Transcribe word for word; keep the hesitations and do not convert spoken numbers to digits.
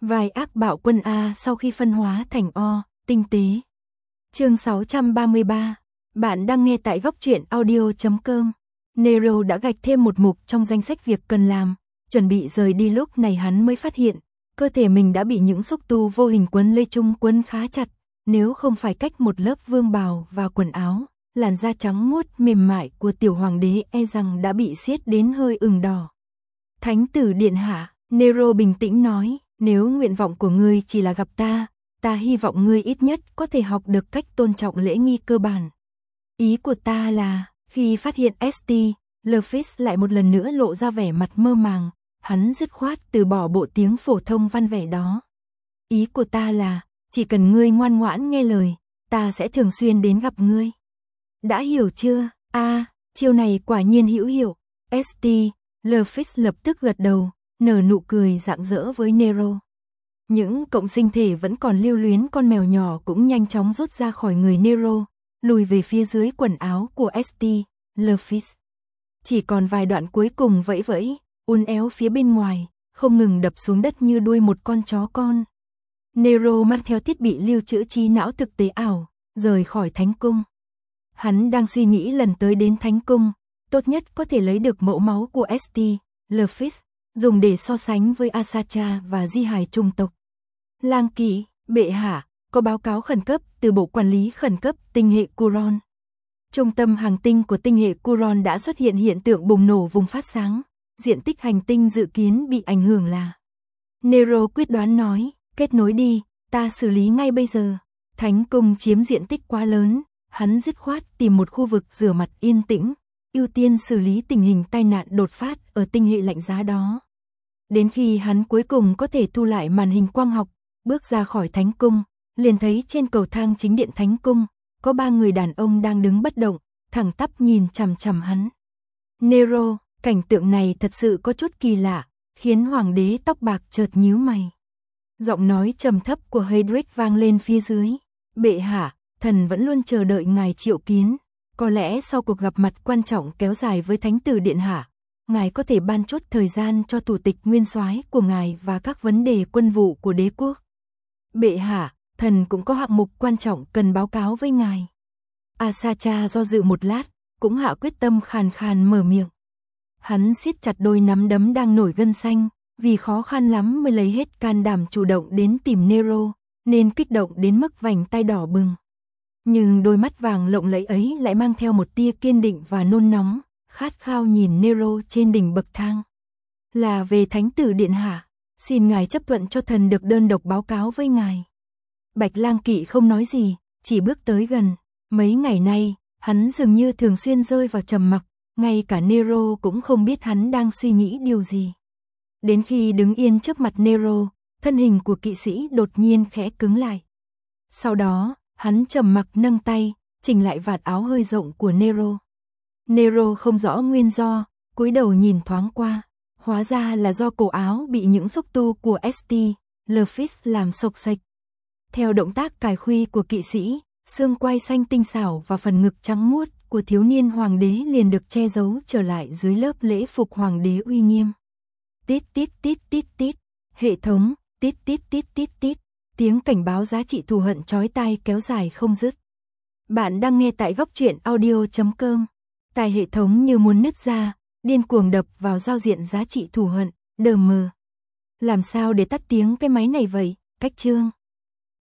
Vài ác bạo quân A sau khi phân hóa thành O, tinh tế. Chương sáu trăm ba mươi ba. Bạn đang nghe tại góc truyện audio chấm com. Nero đã gạch thêm một mục trong danh sách việc cần làm, chuẩn bị rời đi lúc này hắn mới phát hiện, cơ thể mình đã bị những xúc tu vô hình quấn lê chung quấn khá chặt, nếu không phải cách một lớp vương bào và quần áo, làn da trắng muốt mềm mại của tiểu hoàng đế e rằng đã bị siết đến hơi ửng đỏ. Thánh tử điện hạ, Nero bình tĩnh nói, nếu nguyện vọng của ngươi chỉ là gặp ta, ta hy vọng ngươi ít nhất có thể học được cách tôn trọng lễ nghi cơ bản. Ý của ta là, khi phát hiện ét tê, Lefis lại một lần nữa lộ ra vẻ mặt mơ màng, hắn dứt khoát từ bỏ bộ tiếng phổ thông văn vẻ đó. Ý của ta là, chỉ cần ngươi ngoan ngoãn nghe lời, ta sẽ thường xuyên đến gặp ngươi. Đã hiểu chưa? A, à, chiêu này quả nhiên hữu hiệu. ét tê, Lefis lập tức gật đầu, nở nụ cười rạng rỡ với Nero. Những cộng sinh thể vẫn còn lưu luyến con mèo nhỏ cũng nhanh chóng rút ra khỏi người Nero, lùi về phía dưới quần áo của ét tê, Lefis. Chỉ còn vài đoạn cuối cùng vẫy vẫy, uốn éo phía bên ngoài, không ngừng đập xuống đất như đuôi một con chó con. Nero mang theo thiết bị lưu trữ trí não thực tế ảo, rời khỏi Thánh Cung. Hắn đang suy nghĩ lần tới đến Thánh Cung, tốt nhất có thể lấy được mẫu máu của ét tê, Lefis, dùng để so sánh với Asacha và di hài trung tộc. Lang Kỵ, bệ hạ, có báo cáo khẩn cấp từ Bộ Quản lý Khẩn cấp tinh hệ Curon. Trung tâm hành tinh của tinh hệ Curon đã xuất hiện hiện tượng bùng nổ vùng phát sáng, diện tích hành tinh dự kiến bị ảnh hưởng là. Nero quyết đoán nói, kết nối đi, ta xử lý ngay bây giờ. Thánh Cung chiếm diện tích quá lớn, hắn dứt khoát tìm một khu vực rửa mặt yên tĩnh, ưu tiên xử lý tình hình tai nạn đột phát ở tinh hệ lạnh giá đó. Đến khi hắn cuối cùng có thể thu lại màn hình quang học, bước ra khỏi Thánh Cung, liền thấy trên cầu thang chính điện Thánh Cung, có ba người đàn ông đang đứng bất động, thẳng tắp nhìn chằm chằm hắn. Nero, cảnh tượng này thật sự có chút kỳ lạ, khiến hoàng đế tóc bạc chợt nhíu mày. Giọng nói trầm thấp của Hedrick vang lên phía dưới. Bệ hạ, thần vẫn luôn chờ đợi ngài triệu kiến. Có lẽ sau cuộc gặp mặt quan trọng kéo dài với Thánh tử điện hạ, ngài có thể ban chốt thời gian cho thủ tịch nguyên soái của ngài và các vấn đề quân vụ của đế quốc. Bệ hạ, thần cũng có hạng mục quan trọng cần báo cáo với ngài. Asacha do dự một lát, cũng hạ quyết tâm khàn khàn mở miệng. Hắn siết chặt đôi nắm đấm đang nổi gân xanh, vì khó khăn lắm mới lấy hết can đảm chủ động đến tìm Nero, nên kích động đến mức vành tay đỏ bừng. Nhưng đôi mắt vàng lộng lẫy ấy lại mang theo một tia kiên định và nôn nóng, khát khao nhìn Nero trên đỉnh bậc thang. Là về Thánh tử điện hạ, xin ngài chấp thuận cho thần được đơn độc báo cáo với ngài. Bạch Lang Kỵ không nói gì, chỉ bước tới gần. Mấy ngày nay, hắn dường như thường xuyên rơi vào trầm mặc, ngay cả Nero cũng không biết hắn đang suy nghĩ điều gì. Đến khi đứng yên trước mặt Nero, thân hình của kỵ sĩ đột nhiên khẽ cứng lại. Sau đó, hắn trầm mặc nâng tay, chỉnh lại vạt áo hơi rộng của Nero. Nero không rõ nguyên do, cúi đầu nhìn thoáng qua, hóa ra là do cổ áo bị những xúc tu của ét tê, Lefis làm xộc xệch. Theo động tác cài khuy của kỵ sĩ, xương quai xanh tinh xảo và phần ngực trắng muốt của thiếu niên hoàng đế liền được che giấu trở lại dưới lớp lễ phục hoàng đế uy nghiêm. Tít tít tít tít tít, hệ thống, tít tít tít tít tít, tiếng cảnh báo giá trị thù hận chói tai kéo dài không dứt. Bạn đang nghe tại góc truyện audio chấm com. Tai hệ thống như muốn nứt ra, điên cuồng đập vào giao diện giá trị thù hận, đờ mờ. Làm sao để tắt tiếng cái máy này vậy? Cách chương.